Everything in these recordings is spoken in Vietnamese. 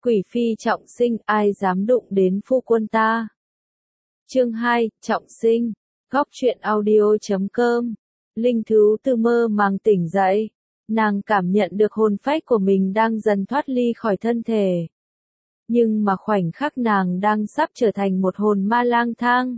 Quỷ phi trọng sinh, ai dám đụng đến phu quân ta. Chương 2, trọng sinh. Góc truyện audio.com. Linh Thứu từ mơ màng tỉnh dậy. Nàng cảm nhận được hồn phách của mình đang dần thoát ly khỏi thân thể. Nhưng mà khoảnh khắc nàng đang sắp trở thành một hồn ma lang thang.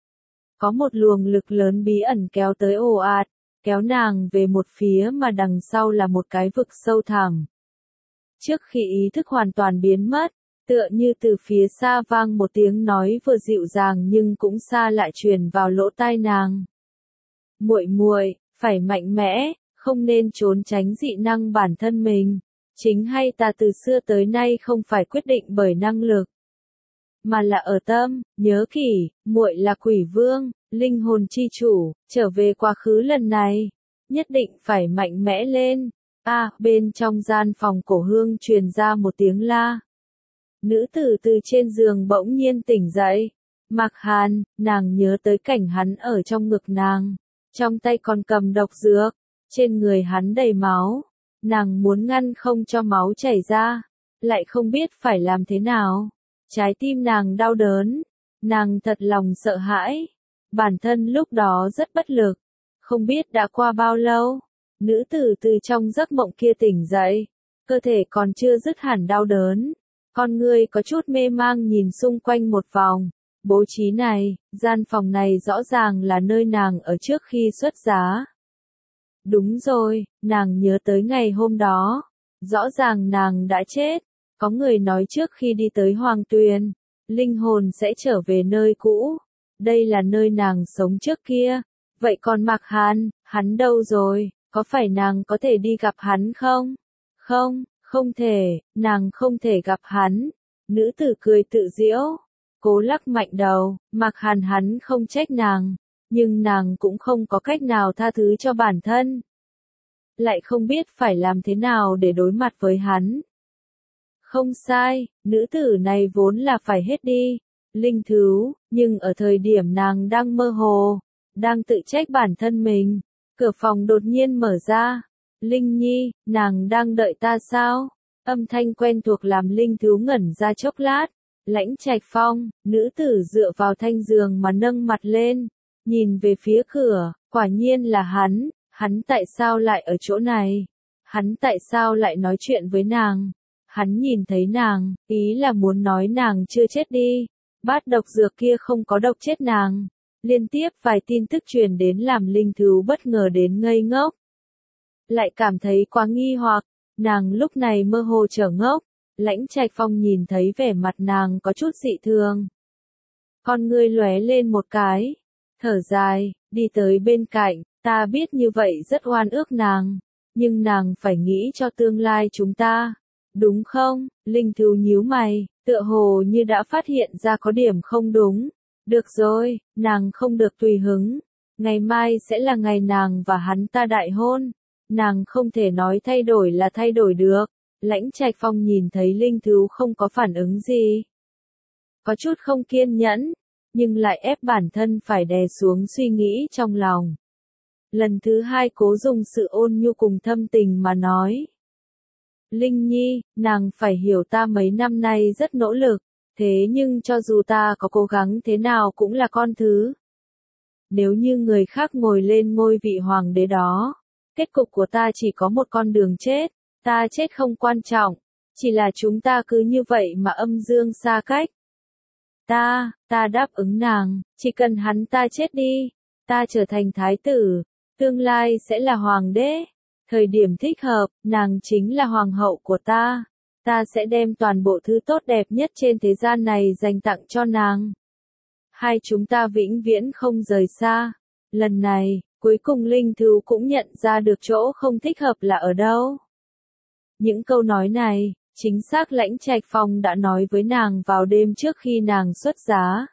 Có một luồng lực lớn bí ẩn kéo tới ồ ạt, kéo nàng về một phía mà đằng sau là một cái vực sâu thẳm. Trước khi ý thức hoàn toàn biến mất, tựa như từ phía xa vang một tiếng nói vừa dịu dàng nhưng cũng xa lại truyền vào lỗ tai nàng. Muội muội, phải mạnh mẽ, không nên trốn tránh dị năng bản thân mình. Chính hay ta từ xưa tới nay không phải quyết định bởi năng lực, mà là ở tâm. Nhớ kỹ, muội là quỷ vương, linh hồn chi chủ, trở về quá khứ lần này, nhất định phải mạnh mẽ lên. Bên trong gian phòng cổ hương truyền ra một tiếng la. Nữ tử từ trên giường bỗng nhiên tỉnh dậy. Mạc Hàn, nàng nhớ tới cảnh hắn ở trong ngực nàng, trong tay còn cầm độc dược, trên người hắn đầy máu. Nàng muốn ngăn không cho máu chảy ra, lại không biết phải làm thế nào. Trái tim nàng đau đớn, nàng thật lòng sợ hãi. Bản thân lúc đó rất bất lực, không biết đã qua bao lâu. Nữ tử từ trong giấc mộng kia tỉnh dậy, cơ thể còn chưa dứt hẳn đau đớn. Con người có chút mê mang nhìn xung quanh một vòng. Bố trí này, gian phòng này rõ ràng là nơi nàng ở trước khi xuất giá. Đúng rồi, nàng nhớ tới ngày hôm đó. Rõ ràng nàng đã chết. Có người nói trước khi đi tới Hoàng Tuyền, linh hồn sẽ trở về nơi cũ. Đây là nơi nàng sống trước kia. Vậy còn Mạc Hàn, hắn đâu rồi? Có phải nàng có thể đi gặp hắn không? Không, không thể, nàng không thể gặp hắn. Nữ tử cười tự giễu, cố lắc mạnh đầu. Mạc Hàn hắn không trách nàng, nhưng nàng cũng không có cách nào tha thứ cho bản thân. Lại không biết phải làm thế nào để đối mặt với hắn. Không sai, nữ tử này vốn là phải hết đi. Linh Thứu, nhưng ở thời điểm nàng đang mơ hồ, đang tự trách bản thân mình, cửa phòng đột nhiên mở ra. Linh Nhi, nàng đang đợi ta sao? Âm thanh quen thuộc làm Linh Thứu ngẩn ra chốc lát. Lãnh Trạch Phong, nữ tử dựa vào thanh giường mà nâng mặt lên, nhìn về phía cửa, quả nhiên là hắn tại sao lại ở chỗ này? Hắn tại sao lại nói chuyện với nàng? Hắn nhìn thấy nàng, ý là muốn nói nàng chưa chết đi. Bát độc dược kia không có độc chết nàng. Liên tiếp vài tin tức truyền đến làm Linh Thứu bất ngờ đến ngây ngốc. Lại cảm thấy quá nghi hoặc, nàng lúc này mơ hồ trở ngốc. Lãnh Trạch Phong nhìn thấy vẻ mặt nàng có chút dị thường. Con ngươi lóe lên một cái, thở dài, đi tới bên cạnh. Ta biết như vậy rất oan ước nàng, nhưng nàng phải nghĩ cho tương lai chúng ta. Đúng không? Linh Thứu nhíu mày, tựa hồ như đã phát hiện ra có điểm không đúng. Được rồi, nàng không được tùy hứng. Ngày mai sẽ là ngày nàng và hắn ta đại hôn. Nàng không thể nói thay đổi là thay đổi được. Lãnh Trạch Phong nhìn thấy Linh Thứu không có phản ứng gì. Có chút không kiên nhẫn, nhưng lại ép bản thân phải đè xuống suy nghĩ trong lòng. Lần thứ hai cố dùng sự ôn nhu cùng thâm tình mà nói. Linh Nhi, nàng phải hiểu ta mấy năm nay rất nỗ lực, thế nhưng cho dù ta có cố gắng thế nào cũng là con thứ. Nếu như người khác ngồi lên ngôi vị hoàng đế đó, kết cục của ta chỉ có một con đường chết, ta chết không quan trọng, chỉ là chúng ta cứ như vậy mà âm dương xa cách. Ta đáp ứng nàng, chỉ cần hắn ta chết đi, ta trở thành thái tử, tương lai sẽ là hoàng đế. Thời điểm thích hợp, nàng chính là hoàng hậu của ta. Ta sẽ đem toàn bộ thứ tốt đẹp nhất trên thế gian này dành tặng cho nàng. Hai chúng ta vĩnh viễn không rời xa. Lần này, cuối cùng Linh Thứu cũng nhận ra được chỗ không thích hợp là ở đâu. Những câu nói này, chính xác Lãnh Trạch Phong đã nói với nàng vào đêm trước khi nàng xuất giá.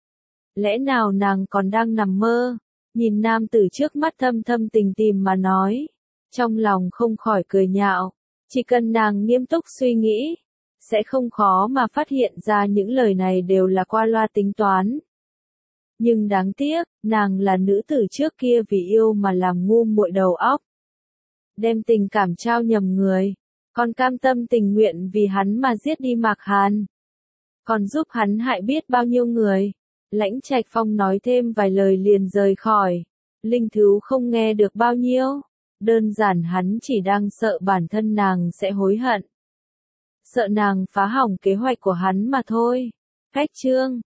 Lẽ nào nàng còn đang nằm mơ? Nhìn nam tử trước mắt thâm thâm tình tìm mà nói. Trong lòng không khỏi cười nhạo. Chỉ cần nàng nghiêm túc suy nghĩ, sẽ không khó mà phát hiện ra những lời này đều là qua loa tính toán. Nhưng đáng tiếc, nàng là nữ tử trước kia vì yêu mà làm ngu muội đầu óc. Đem tình cảm trao nhầm người. Còn cam tâm tình nguyện vì hắn mà giết đi Mạc Hàn. Còn giúp hắn hại biết bao nhiêu người. Lãnh Trạch Phong nói thêm vài lời liền rời khỏi. Linh Thứ không nghe được bao nhiêu. Đơn giản hắn chỉ đang sợ bản thân nàng sẽ hối hận. Sợ nàng phá hỏng kế hoạch của hắn mà thôi. Cách chương